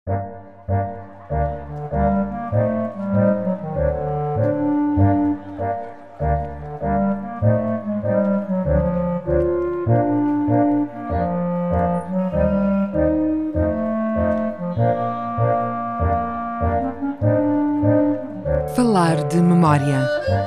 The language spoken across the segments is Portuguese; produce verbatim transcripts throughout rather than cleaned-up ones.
Falar de memória.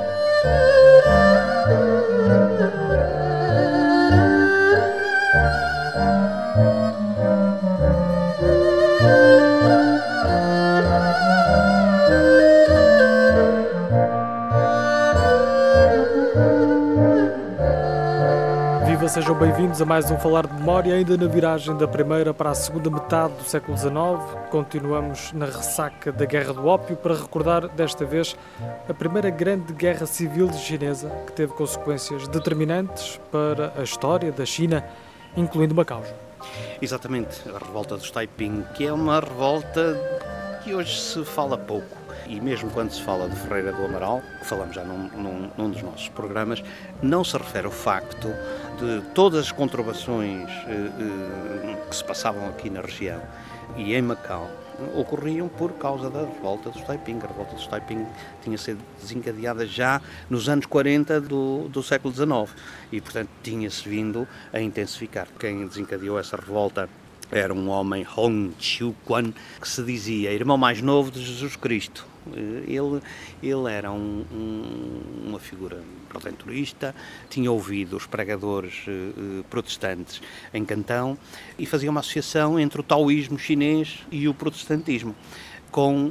Viva, sejam bem-vindos a mais um Falar de Memória, ainda na viragem da primeira para a segunda metade do século dezenove. Continuamos na ressaca da Guerra do Ópio para recordar, desta vez, a primeira grande guerra civil chinesa que teve consequências determinantes para a história da China, incluindo Macau. Exatamente, a revolta dos Taiping, que é uma revolta que hoje se fala pouco. E mesmo quando se fala de Ferreira do Amaral, que falamos já num, num, num dos nossos programas, não se refere ao facto de todas as conturbações eh, eh, que se passavam aqui na região e em Macau ocorriam por causa da revolta dos Taiping. A revolta dos Taiping tinha sido desencadeada já nos anos quarenta do, do século dezenove e, portanto, tinha-se vindo a intensificar. Quem desencadeou essa revolta era um homem, Hong Xiuquan, que se dizia irmão mais novo de Jesus Cristo. Ele, ele era um, um, uma figura redentorista, tinha ouvido os pregadores eh, protestantes em Cantão e fazia uma associação entre o taoísmo chinês e o protestantismo, com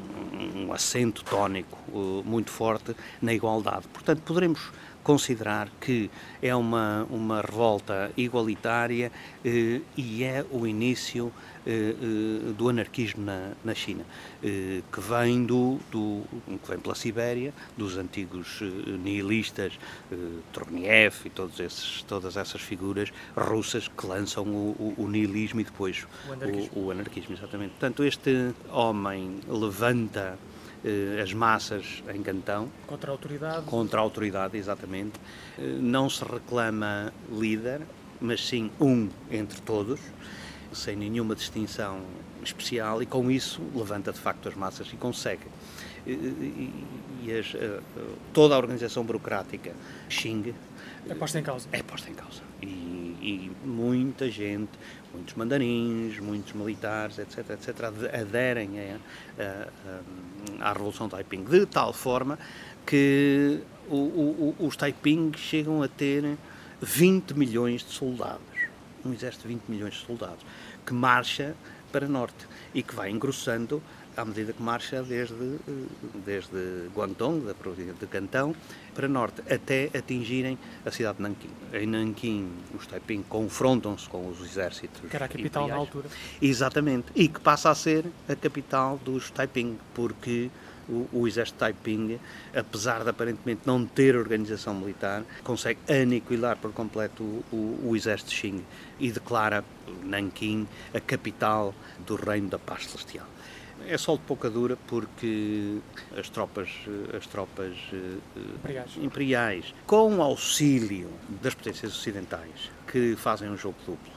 um, um acento tónico uh, muito forte na igualdade. Portanto, poderemos considerar que é uma, uma revolta igualitária eh, e é o início eh, eh, do anarquismo na, na China, eh, que vem do, do que vem pela Sibéria, dos antigos eh, nihilistas, eh, Turgenev e todos esses, todas essas figuras russas que lançam o, o, o nihilismo e depois o anarquismo. O, o anarquismo, exatamente. Portanto, este homem levanta as massas em Cantão. Contra a autoridade. Contra a autoridade, exatamente. Não se reclama líder, mas sim um entre todos, sem nenhuma distinção especial, e com isso levanta de facto as massas e consegue. E, e as, toda a organização burocrática Xing é posta em causa. É posta em causa. E, e muita gente, muitos mandarins, muitos militares, etc, etc, aderem a, a, a, à Revolução Taiping, de tal forma que o, o, os Taiping chegam a ter vinte milhões de soldados, um exército de vinte milhões de soldados, que marcha para norte e que vai engrossando à medida que marcha desde, desde Guangdong, da província de Cantão, para norte, até atingirem a cidade de Nanquim. Em Nanquim, os Taiping confrontam-se com os exércitos que era a capital imperiais. Na altura. Exatamente, e que passa a ser a capital dos Taiping, porque o, o exército Taiping, apesar de aparentemente não ter organização militar, consegue aniquilar por completo o, o, o exército Xing e declara Nanquim a capital do Reino da Paz Celestial. É sol de pouca dura porque as tropas, as tropas imperiais. imperiais, com o auxílio das potências ocidentais, que fazem um jogo duplo,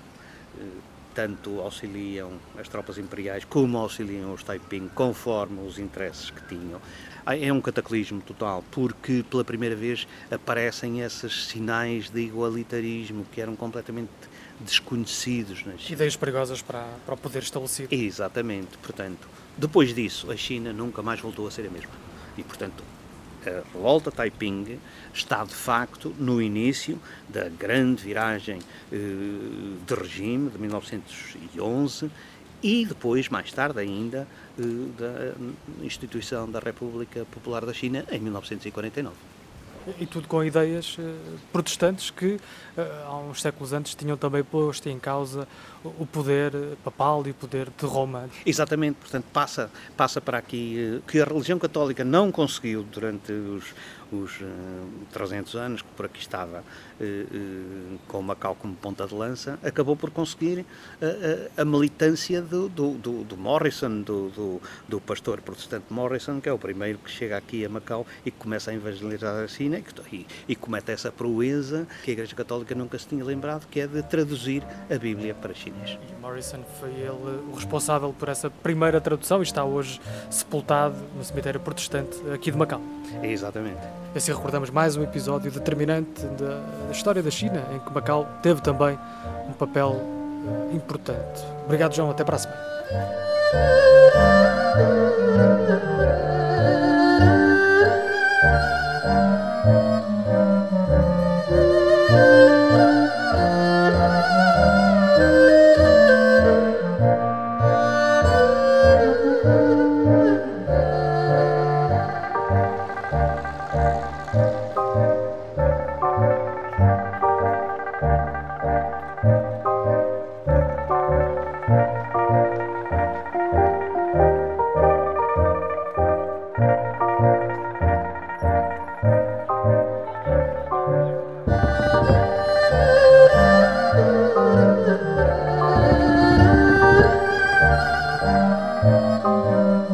tanto auxiliam as tropas imperiais como auxiliam os Taiping, conforme os interesses que tinham. É um cataclismo total, porque pela primeira vez aparecem esses sinais de igualitarismo que eram completamente desconhecidos nas ideias perigosas para, para o poder estabelecido. Exatamente, portanto, depois disso a China nunca mais voltou a ser a mesma e, portanto, a revolta Taiping está de facto no início da grande viragem eh, de regime de mil novecentos e onze e depois, mais tarde ainda, eh, da instituição da República Popular da China em mil novecentos e quarenta e nove. E tudo com ideias uh, protestantes que, uh, há uns séculos antes, tinham também posto em causa o poder papal e o poder de Roma. Exatamente, portanto, passa, passa para aqui uh, que a religião católica não conseguiu, durante os, os uh, trezentos anos que por aqui estava, uh, uh, com Macau como ponta de lança, acabou por conseguir uh, uh, a militância do, do, do, do Morrison, do, do, do pastor protestante Morrison, que é o primeiro que chega aqui a Macau e que começa a evangelizar a China China e, e comete essa proeza que a Igreja Católica nunca se tinha lembrado, que é de traduzir a Bíblia para chinês. E Morrison foi ele o responsável por essa primeira tradução e está hoje sepultado no cemitério protestante aqui de Macau. É exatamente. E assim recordamos mais um episódio determinante da, da história da China, em que Macau teve também um papel uh, importante. Obrigado, João. Até para a semana. Música